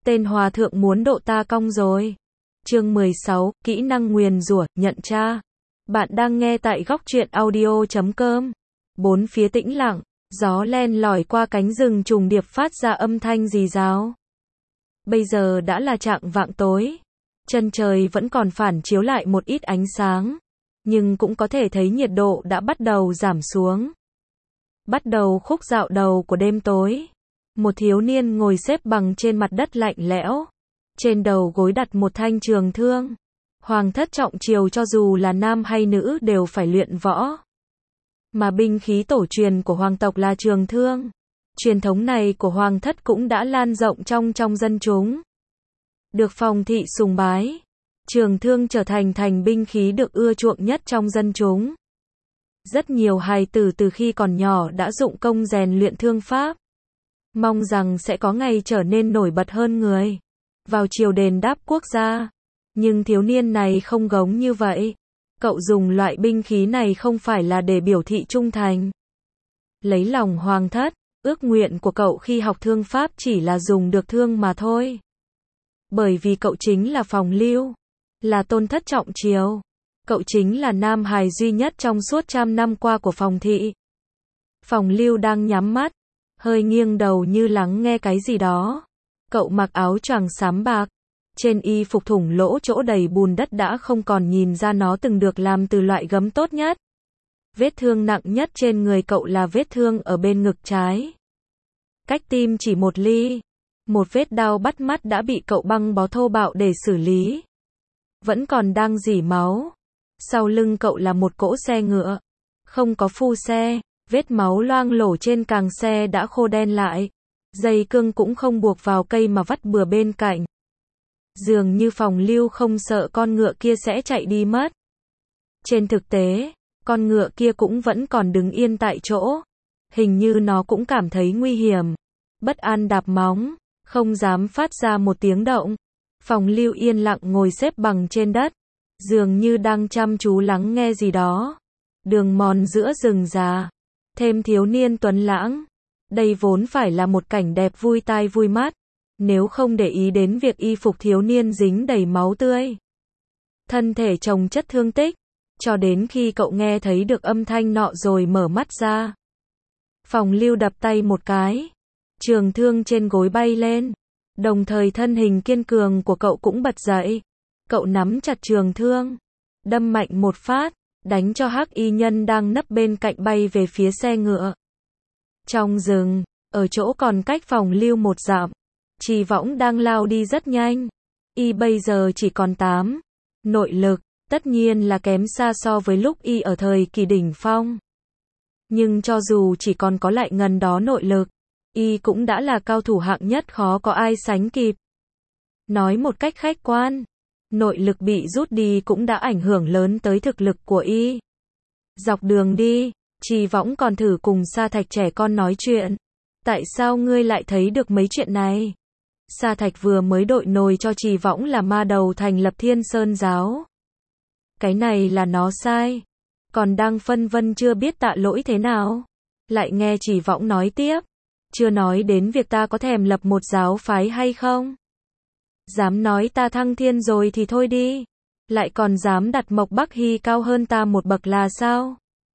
tên hòa thượng muốn độ ta cong rồi. Chương 16, kỹ năng nguyền rủa, nhận tra. Bạn đang nghe tại góc truyện audio.com. Bốn phía tĩnh lặng, gió len lỏi qua cánh rừng trùng điệp phát ra âm thanh rì rào. Bây giờ đã là chạng vạng tối. Chân trời vẫn còn phản chiếu lại một ít ánh sáng, nhưng cũng có thể thấy nhiệt độ đã bắt đầu giảm xuống. Bắt đầu khúc dạo đầu của đêm tối. Một thiếu niên ngồi xếp bằng trên mặt đất lạnh lẽo. Trên đầu gối đặt một thanh trường thương. Hoàng thất trọng triều cho dù là nam hay nữ đều phải luyện võ. Mà binh khí tổ truyền của hoàng tộc là trường thương. Truyền thống này của hoàng thất cũng đã lan rộng trong dân chúng. Được phong thị sùng bái. Trường thương trở thành binh khí được ưa chuộng nhất trong dân chúng. Rất nhiều hài tử từ khi còn nhỏ đã dụng công rèn luyện thương pháp. Mong rằng sẽ có ngày trở nên nổi bật hơn người. Vào triều đền đáp quốc gia. Nhưng thiếu niên này không giống như vậy. Cậu dùng loại binh khí này không phải là để biểu thị trung thành. Lấy lòng hoàng thất, ước nguyện của cậu khi học thương pháp chỉ là dùng được thương mà thôi. Bởi vì cậu chính là Phòng Lưu, là tôn thất trọng triều. Cậu chính là nam hài duy nhất trong suốt 100 năm qua của Phòng thị. Phòng Lưu đang nhắm mắt, hơi nghiêng đầu như lắng nghe cái gì đó. Cậu mặc áo choàng xám bạc. Trên y phục thủng lỗ chỗ đầy bùn đất đã không còn nhìn ra nó từng được làm từ loại gấm tốt nhất. Vết thương nặng nhất trên người cậu là vết thương ở bên ngực trái. Cách tim chỉ 1 ly. Một vết đau bắt mắt đã bị cậu băng bó thô bạo để xử lý. Vẫn còn đang rỉ máu. Sau lưng cậu là một cỗ xe ngựa. Không có phu xe, vết máu loang lổ trên càng xe đã khô đen lại. Dây cương cũng không buộc vào cây mà vắt bừa bên cạnh. Dường như Phòng Lưu không sợ con ngựa kia sẽ chạy đi mất. Trên thực tế, con ngựa kia cũng vẫn còn đứng yên tại chỗ. Hình như nó cũng cảm thấy nguy hiểm. Bất an đạp móng, không dám phát ra một tiếng động. Phòng Lưu yên lặng ngồi xếp bằng trên đất. Dường như đang chăm chú lắng nghe gì đó. Đường mòn giữa rừng già. Thêm thiếu niên tuấn lãng. Đây vốn phải là một cảnh đẹp vui tai vui mắt. Nếu không để ý đến việc y phục thiếu niên dính đầy máu tươi. Thân thể chồng chất thương tích. Cho đến khi cậu nghe thấy được âm thanh nọ rồi mở mắt ra. Phòng Lưu đập tay một cái. Trường thương trên gối bay lên. Đồng thời thân hình kiên cường của cậu cũng bật dậy. Cậu nắm chặt trường thương. Đâm mạnh một phát. Đánh cho hắc y nhân đang nấp bên cạnh bay về phía xe ngựa. Trong rừng, ở chỗ còn cách Phòng Lưu 1 dặm. Trì Võng đang lao đi rất nhanh. Y bây giờ chỉ còn 8. Nội lực, tất nhiên là kém xa so với lúc y ở thời kỳ đỉnh phong. Nhưng cho dù chỉ còn có lại ngần đó nội lực, y cũng đã là cao thủ hạng nhất khó có ai sánh kịp. Nói một cách khách quan, nội lực bị rút đi cũng đã ảnh hưởng lớn tới thực lực của y. Dọc đường đi, Trì Võng còn thử cùng Sa Thạch trẻ con nói chuyện. Tại sao ngươi lại thấy được mấy chuyện này? Sa Thạch vừa mới đội nồi cho Trì Võng là ma đầu thành lập Thiên Sơn giáo. Cái này là nó sai. Còn đang phân vân chưa biết tạ lỗi thế nào. Lại nghe Trì Võng nói tiếp. Chưa nói đến việc ta có thèm lập một giáo phái hay không. Dám nói ta thăng thiên rồi thì thôi đi. Lại còn dám đặt Mộc Bắc Hy cao hơn ta một bậc là sao?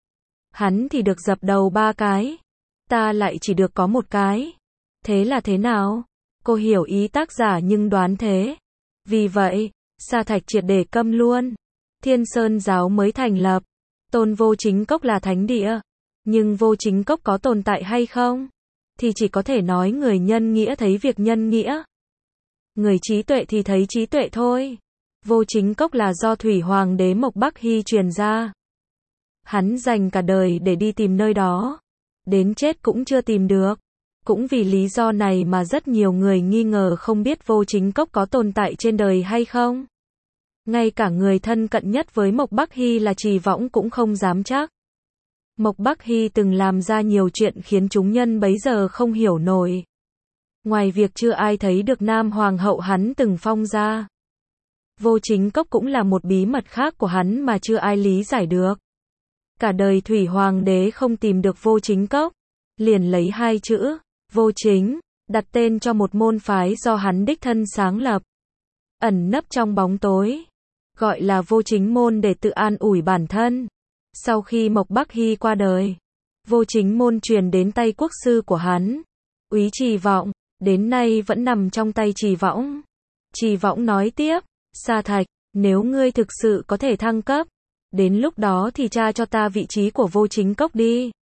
Hắn thì được dập đầu 3 cái. Ta lại chỉ được có 1 cái. Thế là thế nào? Cô hiểu ý tác giả nhưng đoán thế. Vì vậy, Sa Thạch triệt để câm luôn. Thiên Sơn giáo mới thành lập. Tôn Vô Chính Cốc là thánh địa. Nhưng Vô Chính Cốc có tồn tại hay không? Thì chỉ có thể nói người nhân nghĩa thấy việc nhân nghĩa. Người trí tuệ thì thấy trí tuệ thôi. Vô Chính Cốc là do Thủy Hoàng đế Mộc Bắc Hy truyền ra. Hắn dành cả đời để đi tìm nơi đó. Đến chết cũng chưa tìm được. Cũng vì lý do này mà rất nhiều người nghi ngờ không biết Vô Chính Cốc có tồn tại trên đời hay không. Ngay cả người thân cận nhất với Mộc Bắc Hy là Trì Võng cũng không dám chắc. Mộc Bắc Hy từng làm ra nhiều chuyện khiến chúng nhân bấy giờ không hiểu nổi. Ngoài việc chưa ai thấy được Nam Hoàng hậu hắn từng phong ra. Vô Chính Cốc cũng là một bí mật khác của hắn mà chưa ai lý giải được. Cả đời Thủy Hoàng đế không tìm được Vô Chính Cốc. Liền lấy 2 chữ, vô chính, đặt tên cho một môn phái do hắn đích thân sáng lập, ẩn nấp trong bóng tối, gọi là Vô Chính môn để tự an ủi bản thân. Sau khi Mộc Bắc Hy qua đời, Vô Chính môn truyền đến tay quốc sư của hắn, Úy Trì Vọng, đến nay vẫn nằm trong tay Trì Võng. Trì Võng nói tiếp, Sa Thạch, nếu ngươi thực sự có thể thăng cấp, đến lúc đó thì tra cho ta vị trí của Vô Chính cốc đi.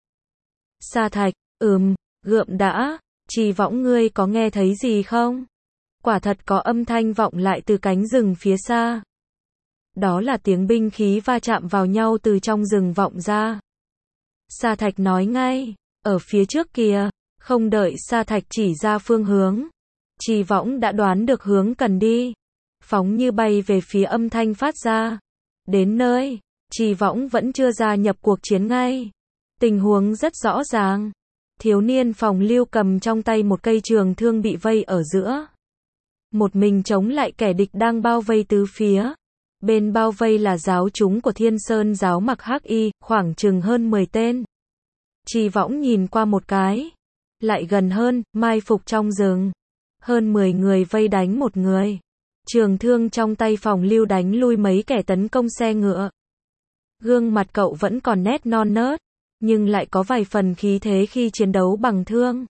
Sa Thạch, gượm đã, Trì Võng ngươi có nghe thấy gì không? Quả thật có âm thanh vọng lại từ cánh rừng phía xa. Đó là tiếng binh khí va chạm vào nhau từ trong rừng vọng ra. Sa Thạch nói ngay, ở phía trước kìa, không đợi Sa Thạch chỉ ra phương hướng. Trì Võng đã đoán được hướng cần đi, phóng như bay về phía âm thanh phát ra. Đến nơi, Trì Võng vẫn chưa ra nhập cuộc chiến ngay. Tình huống rất rõ ràng. Thiếu niên Phòng Lưu cầm trong tay một cây trường thương bị vây ở giữa. Một mình chống lại kẻ địch đang bao vây tứ phía. Bên bao vây là giáo chúng của Thiên Sơn giáo mặc hắc y, khoảng chừng hơn 10 tên. Trì Võng nhìn qua một cái. Lại gần hơn, mai phục trong rừng. Hơn 10 người vây đánh một người. Trường thương trong tay Phòng Lưu đánh lui mấy kẻ tấn công xe ngựa. Gương mặt cậu vẫn còn nét non nớt, nhưng lại có vài phần khí thế khi chiến đấu bằng thương.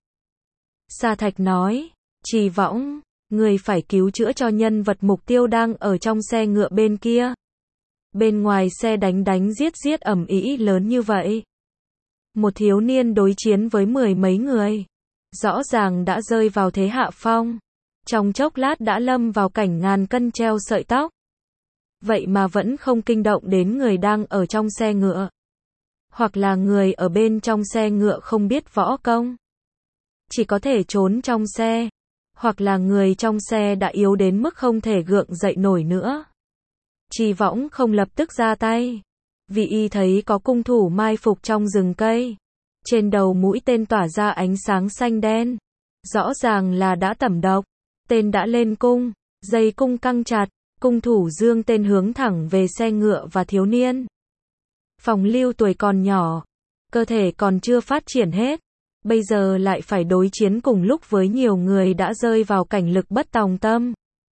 Sa Thạch nói, Trì Võng, người phải cứu chữa cho nhân vật mục tiêu đang ở trong xe ngựa bên kia. Bên ngoài xe đánh giết ầm ĩ lớn như vậy. Một thiếu niên đối chiến với 10 mấy người. Rõ ràng đã rơi vào thế hạ phong. Trong chốc lát đã lâm vào cảnh ngàn cân treo sợi tóc. Vậy mà vẫn không kinh động đến người đang ở trong xe ngựa. Hoặc là người ở bên trong xe ngựa không biết võ công, chỉ có thể trốn trong xe. Hoặc là người trong xe đã yếu đến mức không thể gượng dậy nổi nữa. Trì Võng không lập tức ra tay, vì y thấy có cung thủ mai phục trong rừng cây. Trên đầu mũi tên tỏa ra ánh sáng xanh đen. Rõ ràng là đã tẩm độc. Tên đã lên cung, dây cung căng chặt, cung thủ dương tên hướng thẳng về xe ngựa và thiếu niên. Phòng Lưu tuổi còn nhỏ, cơ thể còn chưa phát triển hết, bây giờ lại phải đối chiến cùng lúc với nhiều người đã rơi vào cảnh lực bất tòng tâm.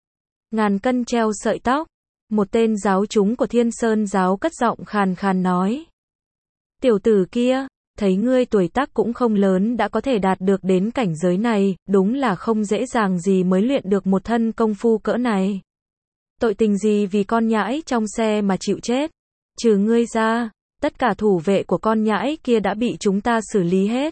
Ngàn cân treo sợi tóc, một tên giáo chúng của Thiên Sơn giáo cất giọng khàn khàn nói. Tiểu tử kia, thấy ngươi tuổi tác cũng không lớn đã có thể đạt được đến cảnh giới này, đúng là không dễ dàng gì mới luyện được một thân công phu cỡ này. Tội tình gì vì con nhãi trong xe mà chịu chết? Trừ ngươi ra, tất cả thủ vệ của con nhãi kia đã bị chúng ta xử lý hết.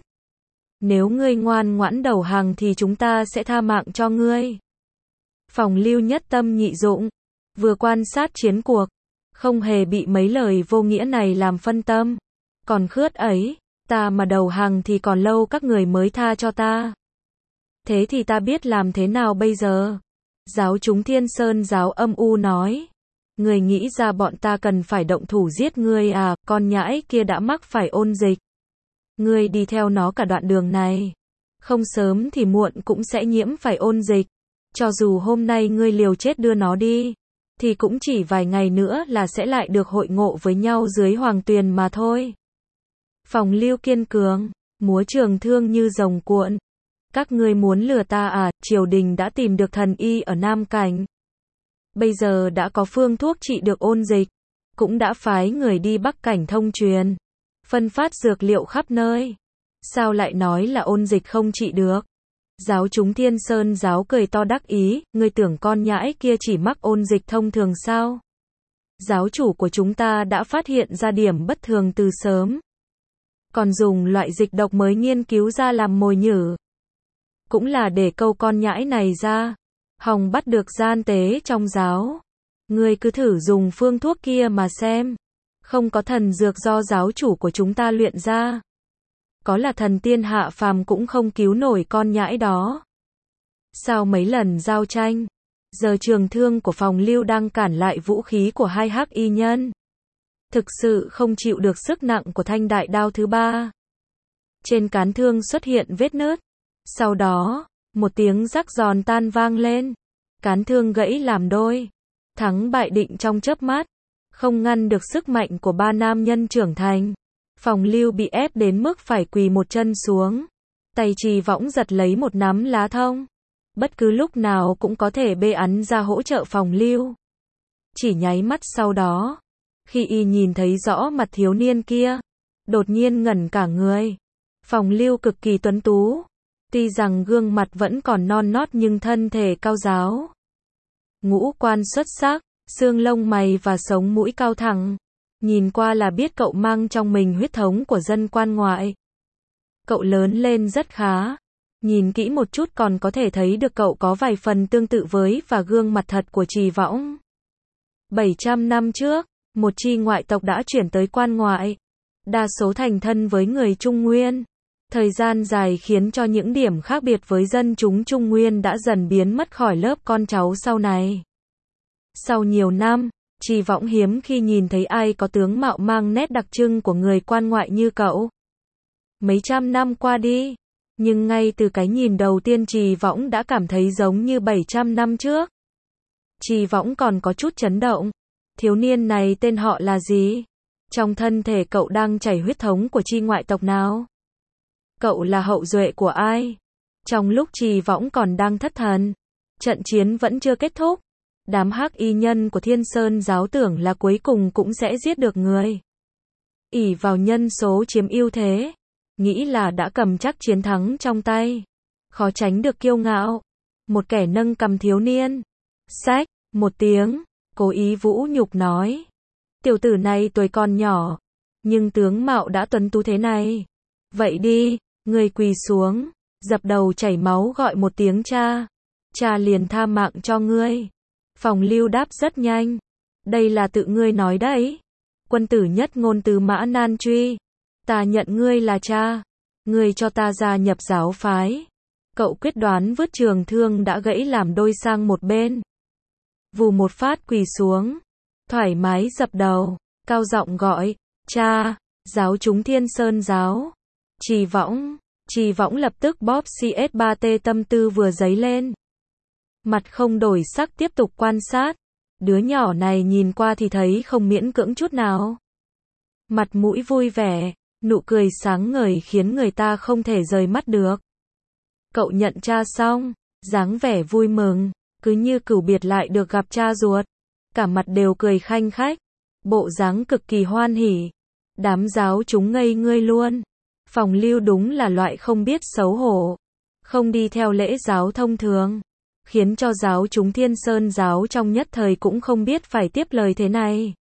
Nếu ngươi ngoan ngoãn đầu hàng thì chúng ta sẽ tha mạng cho ngươi. Phòng Lưu nhất tâm nhị dụng, vừa quan sát chiến cuộc, không hề bị mấy lời vô nghĩa này làm phân tâm. Còn khướt ấy, ta mà đầu hàng thì còn lâu các người mới tha cho ta. Thế thì ta biết làm thế nào bây giờ? Giáo chúng Thiên Sơn giáo âm u nói. Người nghĩ ra bọn ta cần phải động thủ giết ngươi à, con nhãi kia đã mắc phải ôn dịch. Ngươi đi theo nó cả đoạn đường này. Không sớm thì muộn cũng sẽ nhiễm phải ôn dịch. Cho dù hôm nay ngươi liều chết đưa nó đi, thì cũng chỉ vài ngày nữa là sẽ lại được hội ngộ với nhau dưới hoàng tuyền mà thôi. Phòng Lưu kiên cường, múa trường thương như rồng cuộn. Các ngươi muốn lừa ta à, triều đình đã tìm được thần y ở Nam Cảnh. Bây giờ đã có phương thuốc trị được ôn dịch, cũng đã phái người đi Bắc Cảnh thông truyền, phân phát dược liệu khắp nơi. Sao lại nói là ôn dịch không trị được? Giáo chúng Thiên Sơn giáo cười to đắc ý, ngươi tưởng con nhãi kia chỉ mắc ôn dịch thông thường sao? Giáo chủ của chúng ta đã phát hiện ra điểm bất thường từ sớm. Còn dùng loại dịch độc mới nghiên cứu ra làm mồi nhử. Cũng là để câu con nhãi này ra. Hòng bắt được gian tế trong giáo. Ngươi cứ thử dùng phương thuốc kia mà xem. Không có thần dược do giáo chủ của chúng ta luyện ra. Có là thần tiên hạ phàm cũng không cứu nổi con nhãi đó. Sau mấy lần giao tranh, giờ trường thương của Phòng Lưu đang cản lại vũ khí của hai hắc y nhân. Thực sự không chịu được sức nặng của thanh đại đao thứ ba. Trên cán thương xuất hiện vết nứt. Sau đó, một tiếng rắc giòn tan vang lên. Cán thương gãy làm đôi. Thắng bại định trong chớp mắt. Không ngăn được sức mạnh của ba nam nhân trưởng thành. Phòng Lưu bị ép đến mức phải quỳ một chân xuống. Tay Trì Võng giật lấy một nắm lá thông. Bất cứ lúc nào cũng có thể bê ắn ra hỗ trợ Phòng Lưu. Chỉ nháy mắt sau đó, khi y nhìn thấy rõ mặt thiếu niên kia, đột nhiên ngẩn cả người. Phòng Lưu cực kỳ tuấn tú, tuy rằng gương mặt vẫn còn non nót nhưng thân thể cao ráo. Ngũ quan xuất sắc, xương lông mày và sống mũi cao thẳng. Nhìn qua là biết cậu mang trong mình huyết thống của dân quan ngoại. Cậu lớn lên rất khá. Nhìn kỹ một chút còn có thể thấy được cậu có vài phần tương tự với và gương mặt thật của Trì Võng. 700 năm trước, một chi ngoại tộc đã chuyển tới quan ngoại. Đa số thành thân với người Trung Nguyên. Thời gian dài khiến cho những điểm khác biệt với dân chúng Trung Nguyên đã dần biến mất khỏi lớp con cháu sau này. Sau nhiều năm, Trì Võng hiếm khi nhìn thấy ai có tướng mạo mang nét đặc trưng của người quan ngoại như cậu. Mấy trăm năm qua đi, nhưng ngay từ cái nhìn đầu tiên Trì Võng đã cảm thấy giống như 700 năm trước. Trì Võng còn có chút chấn động. Thiếu niên này tên họ là gì? Trong thân thể cậu đang chảy huyết thống của chi ngoại tộc nào? Cậu là hậu duệ của ai? Trong lúc Trì Võng còn đang thất thần, trận chiến vẫn chưa kết thúc. Đám hắc y nhân của Thiên Sơn giáo tưởng là cuối cùng cũng sẽ giết được người. Ỷ vào nhân số chiếm ưu thế, nghĩ là đã cầm chắc chiến thắng trong tay. Khó tránh được kiêu ngạo. Một kẻ nâng cầm thiếu niên. Xách, một tiếng, cố ý vũ nhục nói. Tiểu tử này tuổi còn nhỏ, nhưng tướng mạo đã tuấn tú thế này. Vậy đi, người quỳ xuống, dập đầu chảy máu gọi một tiếng cha. Cha liền tha mạng cho ngươi. Phòng Lưu đáp rất nhanh. Đây là tự ngươi nói đấy. Quân tử nhất ngôn từ Mã Nan Truy. Ta nhận ngươi là cha. Ngươi cho ta gia nhập giáo phái. Cậu quyết đoán vứt trường thương đã gãy làm đôi sang một bên. Vù một phát quỳ xuống. Thoải mái dập đầu. Cao giọng gọi. Cha. Giáo chúng Thiên Sơn giáo. Trì Võng. Trì Võng lập tức bóp CS3T tâm tư vừa dấy lên. Mặt không đổi sắc tiếp tục quan sát. Đứa nhỏ này nhìn qua thì thấy không miễn cưỡng chút nào. Mặt mũi vui vẻ, nụ cười sáng ngời khiến người ta không thể rời mắt được. Cậu nhận cha xong, dáng vẻ vui mừng, cứ như cửu biệt lại được gặp cha ruột. Cả mặt đều cười khanh khách, bộ dáng cực kỳ hoan hỉ. Đám giáo chúng ngây ngươi luôn. Phòng Lưu đúng là loại không biết xấu hổ, không đi theo lễ giáo thông thường, khiến cho giáo chúng Thiên Sơn giáo trong nhất thời cũng không biết phải tiếp lời thế này.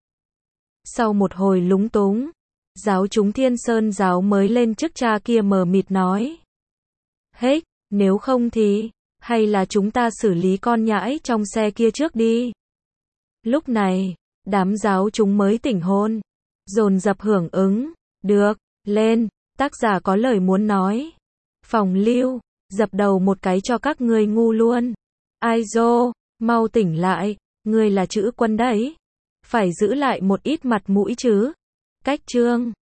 Sau một hồi lúng túng, giáo chúng Thiên Sơn giáo mới lên chức cha kia mờ mịt nói. Hết, nếu không thì, hay là chúng ta xử lý con nhãi trong xe kia trước đi. Lúc này, đám giáo chúng mới tỉnh hồn, dồn dập hưởng ứng. Được, lên, tác giả có lời muốn nói. Phòng Lưu, dập đầu một cái cho các ngươi ngu luôn. Ai dô, mau tỉnh lại, ngươi là chữ quân đấy. Phải giữ lại một ít mặt mũi chứ. Cách chương